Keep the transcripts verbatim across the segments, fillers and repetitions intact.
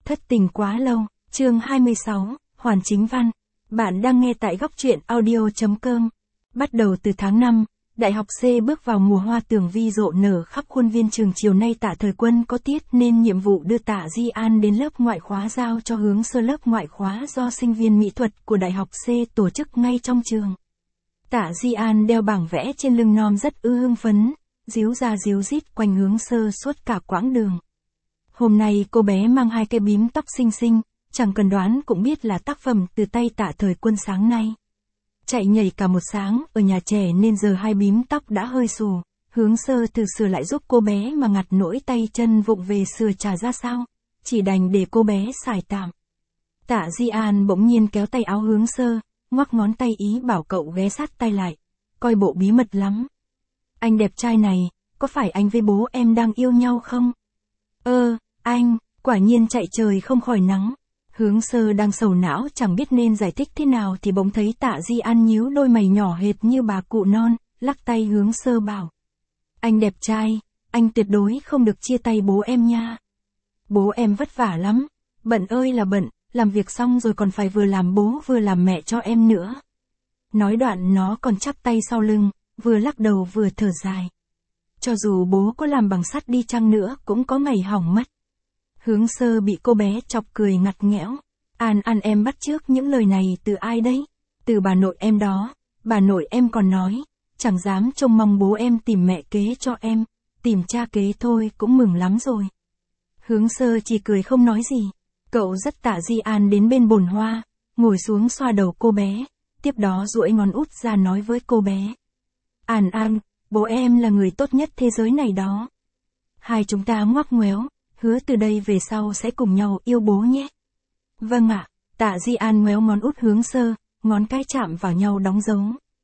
Thất tình quá lâu, chương hai mươi sáu, Hoàn Chính Văn. Bạn đang nghe tại góc truyện audio.com. Bắt đầu từ tháng năm, Đại học C bước vào mùa hoa tường vi rộ nở khắp khuôn viên trường. Chiều nay Tạ Thời Quân có tiết nên nhiệm vụ đưa Tạ Di An đến lớp ngoại khóa giao cho hướng sơ. Lớp ngoại khóa do sinh viên mỹ thuật của Đại học C tổ chức ngay trong trường. Tạ Di An đeo bảng vẽ trên lưng non rất ư hưng phấn, díu ra díu dít quanh hướng sơ suốt cả quãng đường. Hôm nay cô bé mang hai cây bím tóc xinh xinh, chẳng cần đoán cũng biết là tác phẩm từ tay Tạ Thời Quân sáng nay. Chạy nhảy cả một sáng ở nhà trẻ nên giờ hai bím tóc đã hơi xù, hướng sơ từ sửa lại giúp cô bé mà ngặt nỗi tay chân vụng về sửa chả ra sao, chỉ đành để cô bé xài tạm. Tạ Di An bỗng nhiên kéo tay áo hướng sơ, ngoắc ngón tay ý bảo cậu ghé sát tay lại, coi bộ bí mật lắm. Anh đẹp trai này, có phải anh với bố em đang yêu nhau không? Ơ, anh, quả nhiên chạy trời không khỏi nắng. Hướng sơ đang sầu não chẳng biết nên giải thích thế nào thì bỗng thấy Tạ Di An nhíu đôi mày nhỏ hệt như bà cụ non, lắc tay hướng sơ bảo. Anh đẹp trai, anh tuyệt đối không được chia tay bố em nha. Bố em vất vả lắm, bận ơi là bận, làm việc xong rồi còn phải vừa làm bố vừa làm mẹ cho em nữa. Nói đoạn nó còn chắp tay sau lưng, vừa lắc đầu vừa thở dài. Cho dù bố có làm bằng sắt đi chăng nữa cũng có ngày hỏng mất. Hướng sơ bị cô bé chọc cười ngặt nghẽo. An An em bắt chước những lời này từ ai đấy? Từ bà nội em đó. Bà nội em còn nói, chẳng dám trông mong bố em tìm mẹ kế cho em, tìm cha kế thôi cũng mừng lắm rồi. Hướng sơ chỉ cười không nói gì. Cậu dắt Tạ Di An đến bên bồn hoa, ngồi xuống xoa đầu cô bé, tiếp đó duỗi ngón út ra nói với cô bé. An An, bố em là người tốt nhất thế giới này đó. Hai chúng ta ngoắc ngoéo, hứa từ đây về sau sẽ cùng nhau yêu bố nhé. Vâng ạ, Tạ Di An ngoéo ngón út hướng sơ, ngón cái chạm vào nhau đóng dấu.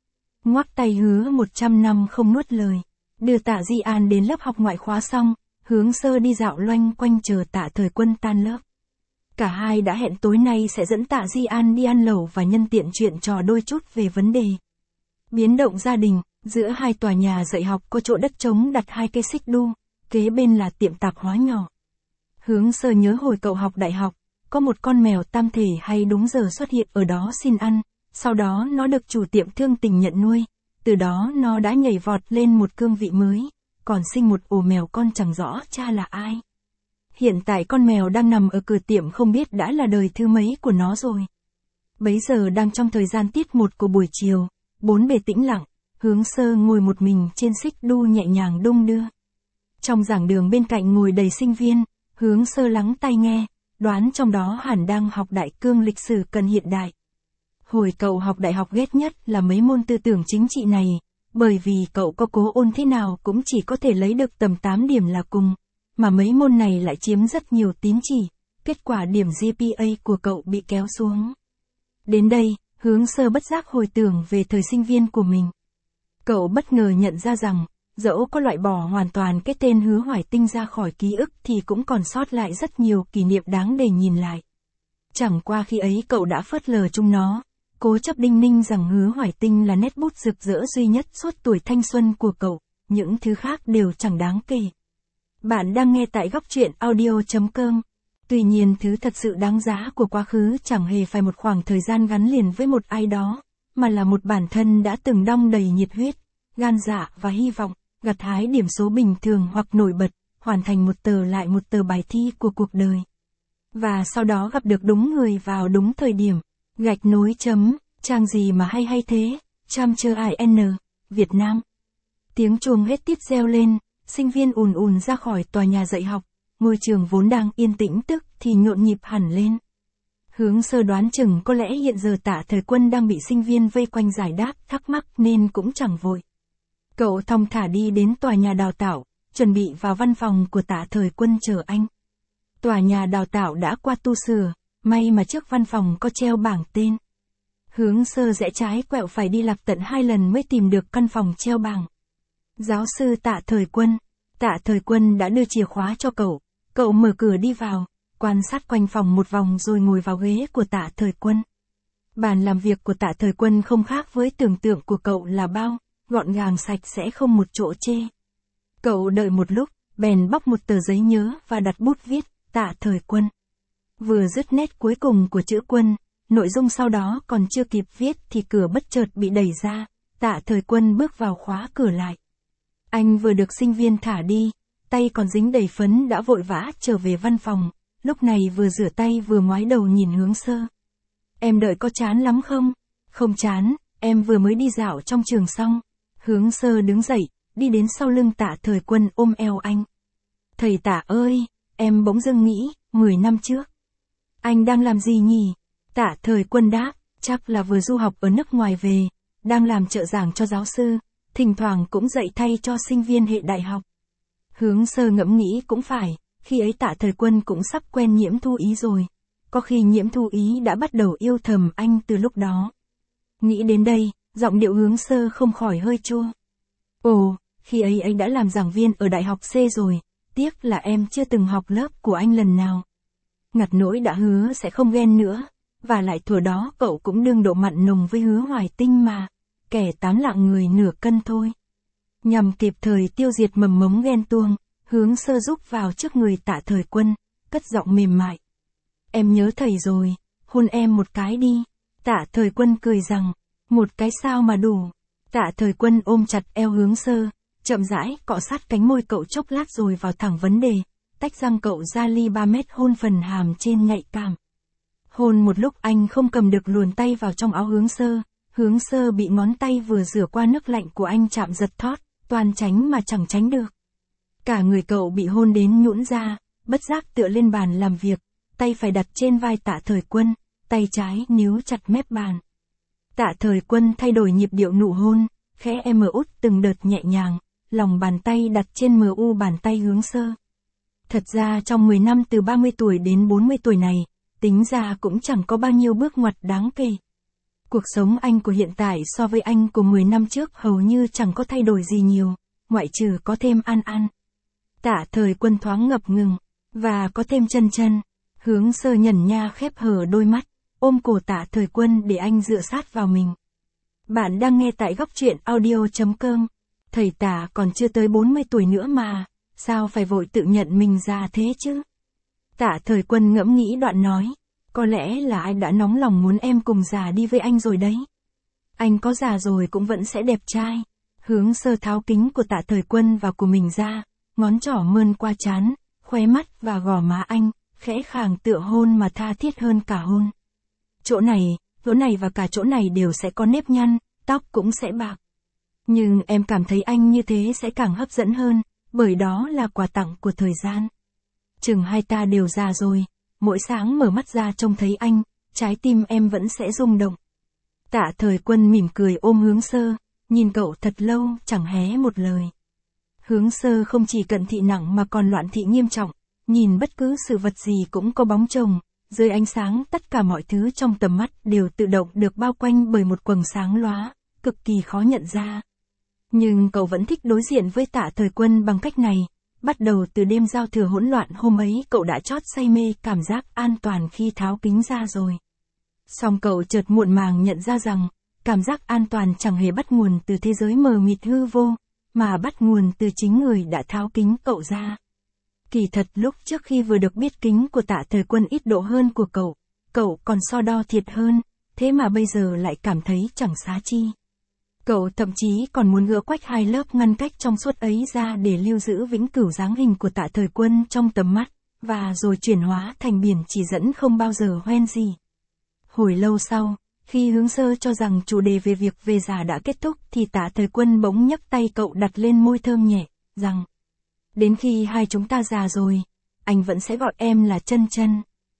Ngoắc tay hứa một trăm năm không nuốt lời. Đưa Tạ Di An đến lớp học ngoại khóa xong, hướng sơ đi dạo loanh quanh chờ Tạ Thời Quân tan lớp. Cả hai đã hẹn tối nay sẽ dẫn Tạ Di An đi ăn lẩu và nhân tiện chuyện trò đôi chút về vấn đề biến động gia đình. Giữa hai tòa nhà dạy học có chỗ đất trống đặt hai cây xích đu, kế bên là tiệm tạp hóa nhỏ. Hướng sơ nhớ hồi cậu học đại học, có một con mèo tam thể hay đúng giờ xuất hiện ở đó xin ăn, sau đó nó được chủ tiệm thương tình nhận nuôi, từ đó nó đã nhảy vọt lên một cương vị mới, còn sinh một ổ mèo con chẳng rõ cha là ai. Hiện tại con mèo đang nằm ở cửa tiệm không biết đã là đời thứ mấy của nó rồi. Bấy giờ đang trong thời gian tiết một của buổi chiều, bốn bề tĩnh lặng, hướng sơ ngồi một mình trên xích đu nhẹ nhàng đung đưa. Trong giảng đường bên cạnh ngồi đầy sinh viên, hướng sơ lắng tai nghe, đoán trong đó hẳn đang học đại cương lịch sử cần hiện đại. Hồi cậu học đại học ghét nhất là mấy môn tư tưởng chính trị này, bởi vì cậu có cố ôn thế nào cũng chỉ có thể lấy được tầm tám điểm là cùng, mà mấy môn này lại chiếm rất nhiều tín chỉ, kết quả điểm giê pê a của cậu bị kéo xuống. Đến đây, hướng sơ bất giác hồi tưởng về thời sinh viên của mình. Cậu bất ngờ nhận ra rằng, dẫu có loại bỏ hoàn toàn cái tên Hứa Hoài Tinh ra khỏi ký ức thì cũng còn sót lại rất nhiều kỷ niệm đáng để nhìn lại. Chẳng qua khi ấy cậu đã phớt lờ chúng nó, cố chấp đinh ninh rằng Hứa Hoài Tinh là nét bút rực rỡ duy nhất suốt tuổi thanh xuân của cậu, những thứ khác đều chẳng đáng kể. Bạn đang nghe tại góc truyện audio.com. Tuy nhiên thứ thật sự đáng giá của quá khứ chẳng hề phải một khoảng thời gian gắn liền với một ai đó, mà là một bản thân đã từng đong đầy nhiệt huyết, gan dạ và hy vọng, gặt hái điểm số bình thường hoặc nổi bật, hoàn thành một tờ lại một tờ bài thi của cuộc đời. Và sau đó gặp được đúng người vào đúng thời điểm, gạch nối chấm, trang gì mà hay hay thế, chăm chơ ai n, Việt Nam. Tiếng chuông hết tiết reo lên, sinh viên ùn ùn ra khỏi tòa nhà dạy học, ngôi trường vốn đang yên tĩnh tức thì nhộn nhịp hẳn lên. Hướng sơ đoán chừng có lẽ hiện giờ Tạ Thời Quân đang bị sinh viên vây quanh giải đáp thắc mắc nên cũng chẳng vội. Cậu thong thả đi đến tòa nhà đào tạo, chuẩn bị vào văn phòng của Tạ Thời Quân chờ anh. Tòa nhà đào tạo đã qua tu sửa, may mà trước văn phòng có treo bảng tên. Hướng sơ rẽ trái quẹo phải đi lạc tận hai lần mới tìm được căn phòng treo bảng. Giáo sư Tạ Thời Quân. Tạ Thời Quân đã đưa chìa khóa cho cậu, cậu mở cửa đi vào, quan sát quanh phòng một vòng rồi ngồi vào ghế của Tạ Thời Quân. Bàn làm việc của Tạ Thời Quân không khác với tưởng tượng của cậu là bao, gọn gàng sạch sẽ không một chỗ chê. Cậu đợi một lúc, bèn bóc một tờ giấy nhớ và đặt bút viết, Tạ Thời Quân. Vừa dứt nét cuối cùng của chữ Quân, nội dung sau đó còn chưa kịp viết thì cửa bất chợt bị đẩy ra, Tạ Thời Quân bước vào khóa cửa lại. Anh vừa được sinh viên thả đi, tay còn dính đầy phấn đã vội vã trở về văn phòng, lúc này vừa rửa tay vừa ngoái đầu nhìn Hướng Sơ. Em đợi có chán lắm không? Không chán, em vừa mới đi dạo trong trường xong. Hướng Sơ đứng dậy, đi đến sau lưng Tạ Thời Quân ôm eo anh. Thầy Tạ ơi, em bỗng dưng nghĩ, mười năm trước. Anh đang làm gì nhỉ? Tạ Thời Quân đáp, chắc là vừa du học ở nước ngoài về, đang làm trợ giảng cho giáo sư, thỉnh thoảng cũng dạy thay cho sinh viên hệ đại học. Hướng Sơ ngẫm nghĩ cũng phải, khi ấy Tạ Thời Quân cũng sắp quen Nhiễm Thu Ý rồi. Có khi Nhiễm Thu Ý đã bắt đầu yêu thầm anh từ lúc đó. Nghĩ đến đây, giọng điệu Hướng Sơ không khỏi hơi chua. Ồ, khi ấy anh đã làm giảng viên ở Đại học C rồi, tiếc là em chưa từng học lớp của anh lần nào. Ngặt nỗi đã hứa sẽ không ghen nữa, và lại thuở đó cậu cũng đương độ mặn nồng với Hứa Hoài Tinh mà, kẻ tám lạng người nửa cân thôi. Nhằm kịp thời tiêu diệt mầm mống ghen tuông, Hướng Sơ rúc vào trước người Tạ Thời Quân, cất giọng mềm mại. Em nhớ thầy rồi, hôn em một cái đi. Tạ Thời Quân cười rằng, một cái sao mà đủ. Tạ Thời Quân ôm chặt eo Hướng Sơ, chậm rãi cọ sát cánh môi cậu chốc lát rồi vào thẳng vấn đề, tách răng cậu ra ly ba mét hôn phần hàm trên nhạy cảm. Hôn một lúc anh không cầm được luồn tay vào trong áo Hướng Sơ, Hướng Sơ bị ngón tay vừa rửa qua nước lạnh của anh chạm giật thót, toàn tránh mà chẳng tránh được. Cả người cậu bị hôn đến nhũn ra, bất giác tựa lên bàn làm việc, tay phải đặt trên vai Tạ Thời Quân, tay trái níu chặt mép bàn. Tạ Thời Quân thay đổi nhịp điệu nụ hôn, khẽ em út từng đợt nhẹ nhàng, lòng bàn tay đặt trên mờ u bàn tay Hướng Sơ. Thật ra trong mười năm từ ba mươi tuổi đến bốn mươi tuổi này, tính ra cũng chẳng có bao nhiêu bước ngoặt đáng kể. Cuộc sống anh của hiện tại so với anh của mười năm trước hầu như chẳng có thay đổi gì nhiều, ngoại trừ có thêm An An. Tạ Thời Quân thoáng ngập ngừng, và có thêm Chân Chân. Hướng Sơ nhẩn nha khép hờ đôi mắt, ôm cổ Tạ Thời Quân để anh dựa sát vào mình. Bạn đang nghe tại góc truyện audio chấm com. Thầy Tạ còn chưa tới bốn mươi tuổi nữa mà, sao phải vội tự nhận mình già thế chứ? Tạ Thời Quân ngẫm nghĩ đoạn nói, có lẽ là anh đã nóng lòng muốn em cùng già đi với anh rồi đấy. Anh có già rồi cũng vẫn sẽ đẹp trai. Hướng Sơ tháo kính của Tạ Thời Quân vào của mình ra, ngón trỏ mơn qua trán, khóe mắt và gò má anh, khẽ khàng tựa hôn mà tha thiết hơn cả hôn. Chỗ này, chỗ này và cả chỗ này đều sẽ có nếp nhăn, tóc cũng sẽ bạc. Nhưng em cảm thấy anh như thế sẽ càng hấp dẫn hơn, bởi đó là quà tặng của thời gian. Chừng hai ta đều già rồi, mỗi sáng mở mắt ra trông thấy anh, trái tim em vẫn sẽ rung động. Tạ Thời Quân mỉm cười ôm Hướng Sơ, nhìn cậu thật lâu chẳng hé một lời. Hướng Sơ không chỉ cận thị nặng mà còn loạn thị nghiêm trọng, nhìn bất cứ sự vật gì cũng có bóng chồng, dưới ánh sáng tất cả mọi thứ trong tầm mắt đều tự động được bao quanh bởi một quầng sáng lóa, cực kỳ khó nhận ra. Nhưng cậu vẫn thích đối diện với Tạ Thời Quân bằng cách này, bắt đầu từ đêm giao thừa hỗn loạn hôm ấy cậu đã chót say mê cảm giác an toàn khi tháo kính ra rồi. Song cậu chợt muộn màng nhận ra rằng, cảm giác an toàn chẳng hề bắt nguồn từ thế giới mờ mịt hư vô, mà bắt nguồn từ chính người đã tháo kính cậu ra. Kỳ thật lúc trước khi vừa được biết kính của Tạ Thời Quân ít độ hơn của cậu, cậu còn so đo thiệt hơn, thế mà bây giờ lại cảm thấy chẳng xá chi. Cậu thậm chí còn muốn gỡ quách hai lớp ngăn cách trong suốt ấy ra để lưu giữ vĩnh cửu dáng hình của Tạ Thời Quân trong tầm mắt, và rồi chuyển hóa thành biển chỉ dẫn không bao giờ hoen gì. Hồi lâu sau, khi Hướng Sơ cho rằng chủ đề về việc về già đã kết thúc thì Tạ Thời Quân bỗng nhấc tay cậu đặt lên môi thơm nhẹ, rằng: Đến khi hai chúng ta già rồi, anh vẫn sẽ gọi em là Chân Chân.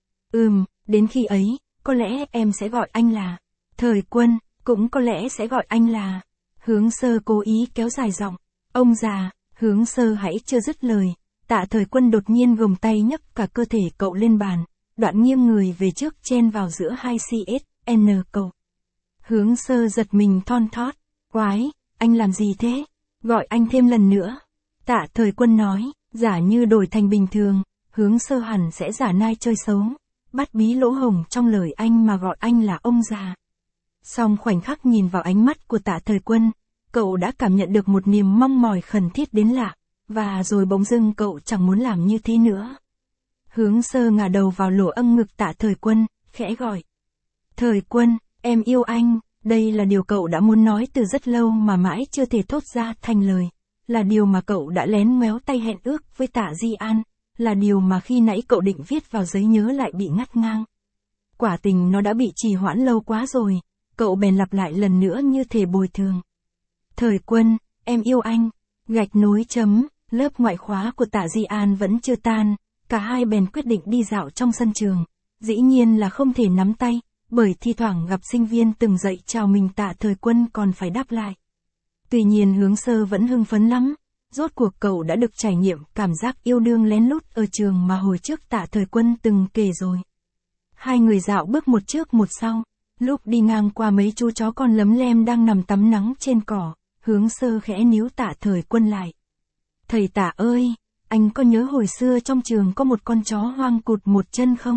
Ừm, đến khi ấy, có lẽ em sẽ gọi anh là Thời Quân, cũng có lẽ sẽ gọi anh là... Hướng Sơ cố ý kéo dài giọng. Ông già. Hướng Sơ hãy chưa dứt lời, Tạ Thời Quân đột nhiên gồng tay nhấc cả cơ thể cậu lên bàn, đoạn nghiêng người về trước chen vào giữa hai xê ét en cậu. Hướng Sơ giật mình thon thót. Quái, anh làm gì thế? Gọi anh thêm lần nữa. Tạ Thời Quân nói, giả như đổi thành bình thường, Hướng Sơ hẳn sẽ giả nai chơi xấu, bắt bí lỗ hổng trong lời anh mà gọi anh là ông già. Song khoảnh khắc nhìn vào ánh mắt của Tạ Thời Quân, cậu đã cảm nhận được một niềm mong mỏi khẩn thiết đến lạ, và rồi bỗng dưng cậu chẳng muốn làm như thế nữa. Hướng Sơ ngả đầu vào lỗ âng ngực Tạ Thời Quân, khẽ gọi. Thời Quân, em yêu anh, đây là điều cậu đã muốn nói từ rất lâu mà mãi chưa thể thốt ra thành lời. Là điều mà cậu đã lén ngoéo tay hẹn ước với Tạ Di An, là điều mà khi nãy cậu định viết vào giấy nhớ lại bị ngắt ngang. Quả tình nó đã bị trì hoãn lâu quá rồi, cậu bèn lặp lại lần nữa như thể bồi thường. Thời Quân, em yêu anh, gạch nối chấm, lớp ngoại khóa của Tạ Di An vẫn chưa tan, cả hai bèn quyết định đi dạo trong sân trường. Dĩ nhiên là không thể nắm tay, bởi thi thoảng gặp sinh viên từng dậy chào mình Tạ Thời Quân còn phải đáp lại. Tuy nhiên Hướng Sơ vẫn hưng phấn lắm, rốt cuộc cậu đã được trải nghiệm cảm giác yêu đương lén lút ở trường mà hồi trước Tạ Thời Quân từng kể rồi. Hai người dạo bước một trước một sau, lúc đi ngang qua mấy chú chó con lấm lem đang nằm tắm nắng trên cỏ, Hướng Sơ khẽ níu Tạ Thời Quân lại. Thầy Tạ ơi, anh có nhớ hồi xưa trong trường có một con chó hoang cụt một chân không?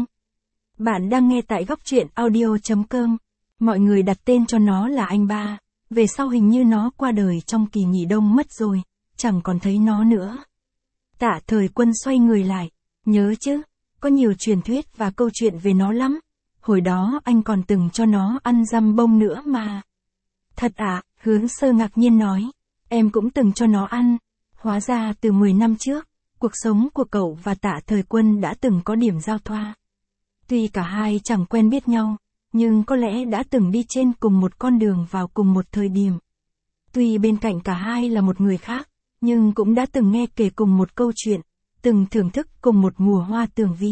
Bạn đang nghe tại góc truyện audio chấm com. Mọi người đặt tên cho nó là anh ba, về sau hình như nó qua đời trong kỳ nghỉ đông mất rồi, chẳng còn thấy nó nữa. Tạ Thời Quân xoay người lại, nhớ chứ, có nhiều truyền thuyết và câu chuyện về nó lắm. Hồi đó anh còn từng cho nó ăn dăm bông nữa mà. Thật ạ, à, Hướng Sơ ngạc nhiên nói, em cũng từng cho nó ăn. Hóa ra từ mười năm trước, cuộc sống của cậu và Tạ Thời Quân đã từng có điểm giao thoa. Tuy cả hai chẳng quen biết nhau, nhưng có lẽ đã từng đi trên cùng một con đường vào cùng một thời điểm. Tuy bên cạnh cả hai là một người khác, nhưng cũng đã từng nghe kể cùng một câu chuyện, từng thưởng thức cùng một mùa hoa tường vi.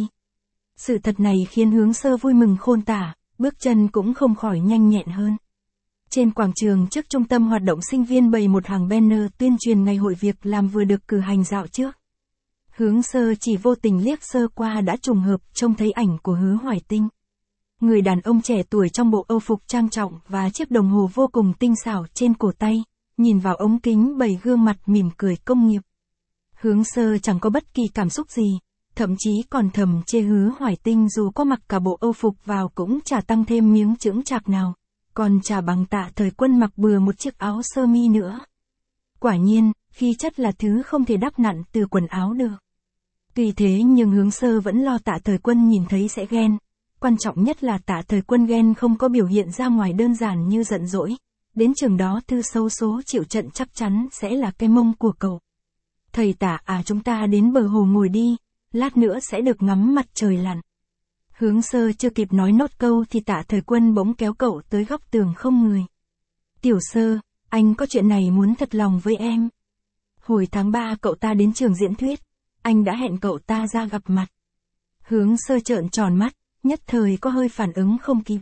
Sự thật này khiến Hướng Sơ vui mừng khôn tả, bước chân cũng không khỏi nhanh nhẹn hơn. Trên quảng trường trước trung tâm hoạt động sinh viên bày một hàng banner tuyên truyền ngày hội việc làm vừa được cử hành dạo trước. Hướng Sơ chỉ vô tình liếc sơ qua đã trùng hợp trông thấy ảnh của Hứa Hoài Tinh. Người đàn ông trẻ tuổi trong bộ âu phục trang trọng và chiếc đồng hồ vô cùng tinh xảo trên cổ tay, nhìn vào ống kính bày gương mặt mỉm cười công nghiệp. Hướng Sơ chẳng có bất kỳ cảm xúc gì, thậm chí còn thầm chê Hứa Hoài Tinh dù có mặc cả bộ âu phục vào cũng chả tăng thêm miếng chững chạc nào, còn chả bằng Tạ Thời Quân mặc bừa một chiếc áo sơ mi nữa. Quả nhiên, khí chất là thứ không thể đắp nặn từ quần áo được. Tuy thế nhưng Hướng Sơ vẫn lo Tạ Thời Quân nhìn thấy sẽ ghen. Quan trọng nhất là Tạ Thời Quân ghen không có biểu hiện ra ngoài đơn giản như giận dỗi. Đến chừng đó thư xấu số chịu trận chắc chắn sẽ là cái mông của cậu. Thầy Tạ à, chúng ta đến bờ hồ ngồi đi, lát nữa sẽ được ngắm mặt trời lặn. Hướng Sơ chưa kịp nói nốt câu thì Tạ Thời Quân bỗng kéo cậu tới góc tường không người. Tiểu Sơ, anh có chuyện này muốn thật lòng với em. Hồi tháng ba cậu ta đến trường diễn thuyết, anh đã hẹn cậu ta ra gặp mặt. Hướng Sơ trợn tròn mắt, nhất thời có hơi phản ứng không kịp.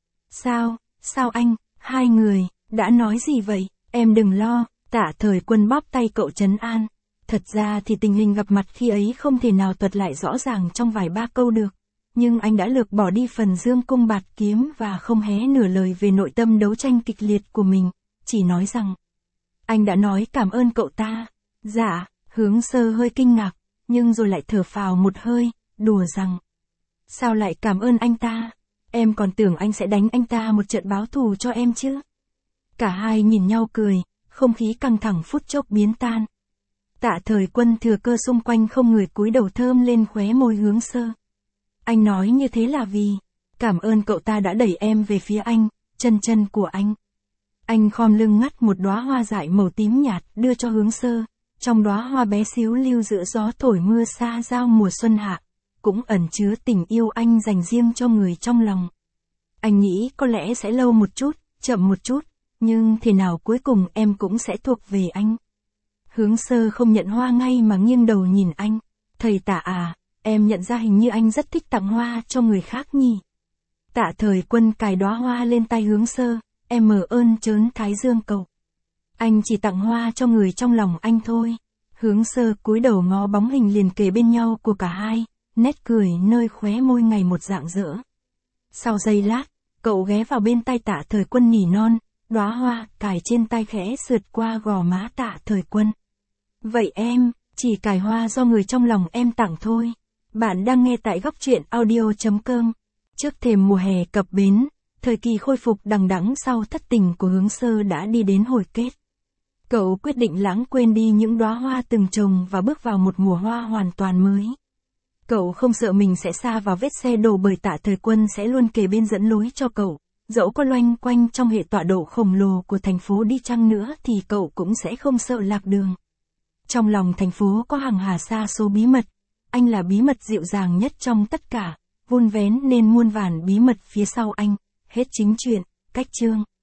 Sao, sao anh, hai người, đã nói gì vậy, em đừng lo, Tạ Thời Quân bóp tay cậu trấn an. Thật ra thì tình hình gặp mặt khi ấy không thể nào thuật lại rõ ràng trong vài ba câu được. Nhưng anh đã lược bỏ đi phần dương cung bạt kiếm và không hé nửa lời về nội tâm đấu tranh kịch liệt của mình, chỉ nói rằng anh đã nói cảm ơn cậu ta. Dạ, Hướng Sơ hơi kinh ngạc, nhưng rồi lại thở phào một hơi, đùa rằng sao lại cảm ơn anh ta, em còn tưởng anh sẽ đánh anh ta một trận báo thù cho em chứ. Cả hai nhìn nhau cười, không khí căng thẳng phút chốc biến tan. Tạ Thời Quân thừa cơ xung quanh không người cúi đầu thơm lên khóe môi Hướng Sơ. Anh nói như thế là vì cảm ơn cậu ta đã đẩy em về phía anh, chân chân của anh. Anh khom lưng ngắt một đóa hoa dại màu tím nhạt đưa cho Hướng Sơ, trong đóa hoa bé xíu lưu giữa gió thổi mưa xa giao mùa xuân hạ, cũng ẩn chứa tình yêu anh dành riêng cho người trong lòng. Anh nghĩ có lẽ sẽ lâu một chút, chậm một chút, nhưng thế nào cuối cùng em cũng sẽ thuộc về anh. Hướng Sơ không nhận hoa ngay mà nghiêng đầu nhìn anh. Thầy Tạ à, em nhận ra hình như anh rất thích tặng hoa cho người khác nhỉ. Tạ Thời Quân cài đóa hoa lên tay Hướng Sơ, em mờ ơn trớn thái dương cậu. Anh chỉ tặng hoa cho người trong lòng anh thôi. Hướng Sơ cúi đầu ngó bóng hình liền kề bên nhau của cả hai, nét cười nơi khóe môi ngày một rạng rỡ. Sau giây lát, cậu ghé vào bên tay Tạ Thời Quân nỉ non, đóa hoa cài trên tay khẽ sượt qua gò má Tạ Thời Quân. Vậy em, chỉ cài hoa do người trong lòng em tặng thôi. Bạn đang nghe tại góc truyện audio chấm com. Trước thềm mùa hè cập bến, thời kỳ khôi phục đằng đẵng sau thất tình của Hướng Sơ đã đi đến hồi kết. Cậu quyết định lãng quên đi những đóa hoa từng trồng và bước vào một mùa hoa hoàn toàn mới. Cậu không sợ mình sẽ sa vào vết xe đổ bởi Tạ Thời Quân sẽ luôn kề bên dẫn lối cho cậu. Dẫu có loanh quanh trong hệ tọa độ khổng lồ của thành phố đi chăng nữa thì cậu cũng sẽ không sợ lạc đường. Trong lòng thành phố có hàng hà sa số bí mật. Anh là bí mật dịu dàng nhất trong tất cả, vun vén nên muôn vàn bí mật phía sau anh. Hết chính truyện, cách chương.